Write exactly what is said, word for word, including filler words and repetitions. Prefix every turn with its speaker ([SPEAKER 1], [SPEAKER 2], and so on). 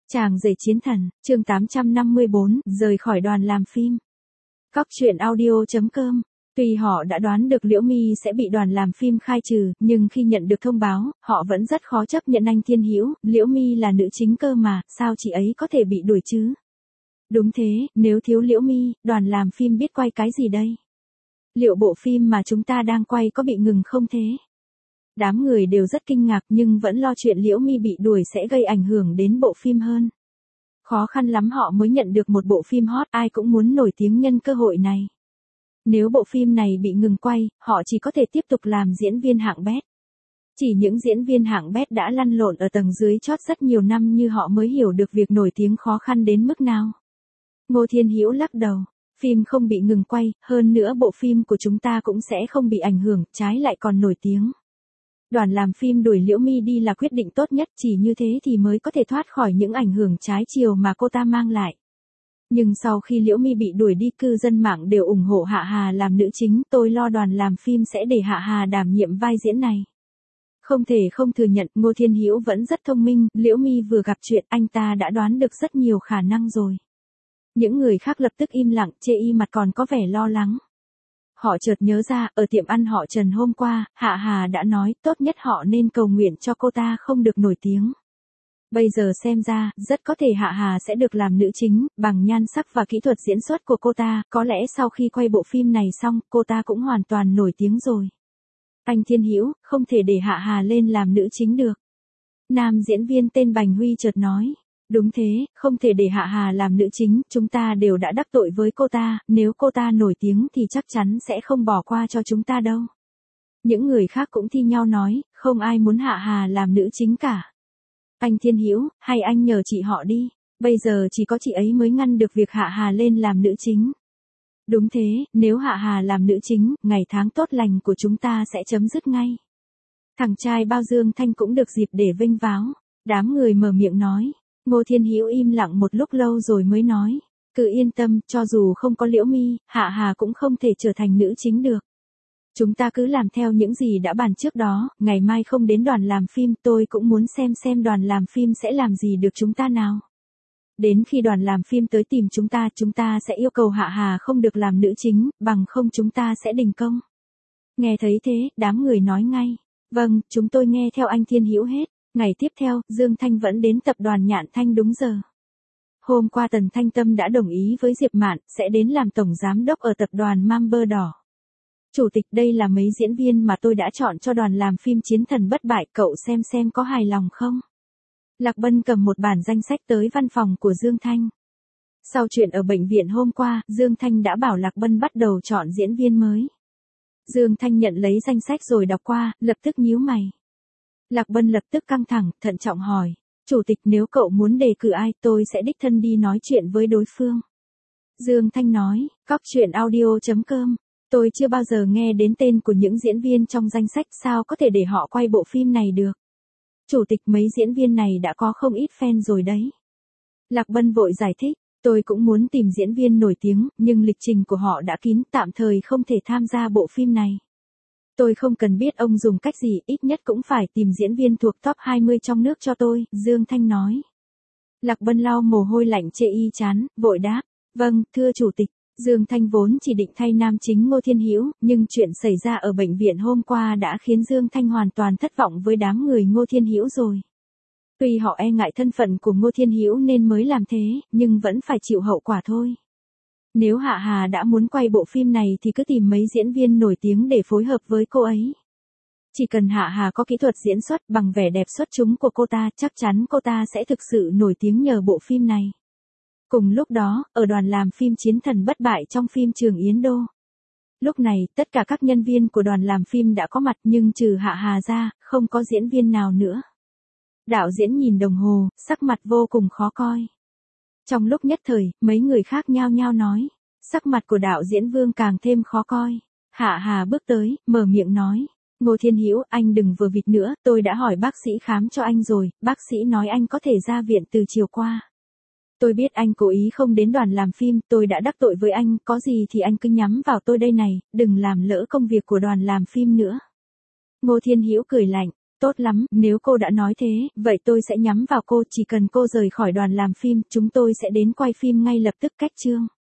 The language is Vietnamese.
[SPEAKER 1] Chàng rể chiến thần, chương tám trăm năm mươi bốn, rời khỏi đoàn làm phim. Cóc truyện audio chấm com. Tuy họ đã đoán được Liễu My sẽ bị đoàn làm phim khai trừ, nhưng khi nhận được thông báo, họ vẫn rất khó chấp nhận anh Thiên Hữu, Liễu My là nữ chính cơ mà, sao chị ấy có thể bị đuổi chứ? Đúng thế, nếu thiếu Liễu My, đoàn làm phim biết quay cái gì đây? Liệu bộ phim mà chúng ta đang quay có bị ngừng không thế? Đám người đều rất kinh ngạc nhưng vẫn lo chuyện Liễu My bị đuổi sẽ gây ảnh hưởng đến bộ phim hơn. Khó khăn lắm họ mới nhận được một bộ phim hot, ai cũng muốn nổi tiếng nhân cơ hội này. Nếu bộ phim này bị ngừng quay, họ chỉ có thể tiếp tục làm diễn viên hạng bét. Chỉ những diễn viên hạng bét đã lăn lộn ở tầng dưới chót rất nhiều năm như họ mới hiểu được việc nổi tiếng khó khăn đến mức nào. Ngô Thiên Hữu lắc đầu. Phim không bị ngừng quay, hơn nữa bộ phim của chúng ta cũng sẽ không bị ảnh hưởng, trái lại còn nổi tiếng. Đoàn làm phim đuổi Liễu My đi là quyết định tốt nhất, chỉ như thế thì mới có thể thoát khỏi những ảnh hưởng trái chiều mà cô ta mang lại. Nhưng sau khi Liễu My bị đuổi đi, cư dân mạng đều ủng hộ Hạ Hà làm nữ chính, tôi lo đoàn làm phim sẽ để Hạ Hà đảm nhiệm vai diễn này. Không thể không thừa nhận, Ngô Thiên Hữu vẫn rất thông minh, Liễu My vừa gặp chuyện, anh ta đã đoán được rất nhiều khả năng rồi. Những người khác lập tức im lặng, chê y mặt còn có vẻ lo lắng. Họ chợt nhớ ra, ở tiệm ăn họ Trần hôm qua, Hạ Hà đã nói, tốt nhất họ nên cầu nguyện cho cô ta không được nổi tiếng. Bây giờ xem ra, rất có thể Hạ Hà sẽ được làm nữ chính, bằng nhan sắc và kỹ thuật diễn xuất của cô ta, có lẽ sau khi quay bộ phim này xong, cô ta cũng hoàn toàn nổi tiếng rồi. Anh Thiên Hữu, không thể để Hạ Hà lên làm nữ chính được. Nam diễn viên tên Bành Huy chợt nói. Đúng thế, không thể để Hạ Hà làm nữ chính, chúng ta đều đã đắc tội với cô ta, nếu cô ta nổi tiếng thì chắc chắn sẽ không bỏ qua cho chúng ta đâu. Những người khác cũng thi nhau nói, không ai muốn Hạ Hà làm nữ chính cả. Anh Thiên Hữu, hay anh nhờ chị họ đi, bây giờ chỉ có chị ấy mới ngăn được việc Hạ Hà lên làm nữ chính. Đúng thế, nếu Hạ Hà làm nữ chính, ngày tháng tốt lành của chúng ta sẽ chấm dứt ngay. Thằng trai bao Dương Thanh cũng được dịp để vênh váo, đám người mở miệng nói. Ngô Thiên Hữu im lặng một lúc lâu rồi mới nói, cứ yên tâm, cho dù không có Liễu My, Hạ Hà cũng không thể trở thành nữ chính được. Chúng ta cứ làm theo những gì đã bàn trước đó, ngày mai không đến đoàn làm phim, tôi cũng muốn xem xem đoàn làm phim sẽ làm gì được chúng ta nào. Đến khi đoàn làm phim tới tìm chúng ta, chúng ta sẽ yêu cầu Hạ Hà không được làm nữ chính, bằng không chúng ta sẽ đình công. Nghe thấy thế, đám người nói ngay, vâng, chúng tôi nghe theo anh Thiên Hữu hết. Ngày tiếp theo, Dương Thanh vẫn đến tập đoàn Nhạn Thanh đúng giờ. Hôm qua Tần Thanh Tâm đã đồng ý với Diệp Mạn, sẽ đến làm tổng giám đốc ở tập đoàn Mamber Đỏ. Chủ tịch, đây là mấy diễn viên mà tôi đã chọn cho đoàn làm phim Chiến Thần Bất Bại, cậu xem xem có hài lòng không? Lạc Bân cầm một bản danh sách tới văn phòng của Dương Thanh. Sau chuyện ở bệnh viện hôm qua, Dương Thanh đã bảo Lạc Bân bắt đầu chọn diễn viên mới. Dương Thanh nhận lấy danh sách rồi đọc qua, lập tức nhíu mày. Lạc Bân lập tức căng thẳng, thận trọng hỏi, chủ tịch, nếu cậu muốn đề cử ai, tôi sẽ đích thân đi nói chuyện với đối phương. Dương Thanh nói, cóc truyện audio chấm com, tôi chưa bao giờ nghe đến tên của những diễn viên trong danh sách, sao có thể để họ quay bộ phim này được. Chủ tịch, mấy diễn viên này đã có không ít fan rồi đấy. Lạc Bân vội giải thích, tôi cũng muốn tìm diễn viên nổi tiếng, nhưng lịch trình của họ đã kín, tạm thời không thể tham gia bộ phim này. Tôi không cần biết ông dùng cách gì, ít nhất cũng phải tìm diễn viên thuộc top hai mươi trong nước cho tôi, Dương Thanh nói. Lạc Bân lau mồ hôi lạnh chê y chán, vội đáp, vâng, thưa chủ tịch. Dương Thanh vốn chỉ định thay nam chính Ngô Thiên Hữu, nhưng chuyện xảy ra ở bệnh viện hôm qua đã khiến Dương Thanh hoàn toàn thất vọng với đám người Ngô Thiên Hữu rồi. Tuy họ e ngại thân phận của Ngô Thiên Hữu nên mới làm thế, nhưng vẫn phải chịu hậu quả thôi. Nếu Hạ Hà đã muốn quay bộ phim này thì cứ tìm mấy diễn viên nổi tiếng để phối hợp với cô ấy. Chỉ cần Hạ Hà có kỹ thuật diễn xuất bằng vẻ đẹp xuất chúng của cô ta, chắc chắn cô ta sẽ thực sự nổi tiếng nhờ bộ phim này. Cùng lúc đó, ở đoàn làm phim Chiến Thần Bất Bại trong phim Trường Yến Đô. Lúc này, tất cả các nhân viên của đoàn làm phim đã có mặt nhưng trừ Hạ Hà ra, không có diễn viên nào nữa. Đạo diễn nhìn đồng hồ, sắc mặt vô cùng khó coi. Trong lúc nhất thời, mấy người khác nhao nhao nói, sắc mặt của đạo diễn Vương càng thêm khó coi. Hạ Hà bước tới, mở miệng nói, Ngô Thiên Hữu, anh đừng vừa vịt nữa, tôi đã hỏi bác sĩ khám cho anh rồi, bác sĩ nói anh có thể ra viện từ chiều qua. Tôi biết anh cố ý không đến đoàn làm phim, tôi đã đắc tội với anh, có gì thì anh cứ nhắm vào tôi đây này, đừng làm lỡ công việc của đoàn làm phim nữa. Ngô Thiên Hữu cười lạnh, Tốt lắm, nếu cô đã nói thế, vậy tôi sẽ nhắm vào cô, chỉ cần cô rời khỏi đoàn làm phim, chúng tôi sẽ đến quay phim ngay lập tức. Cách chương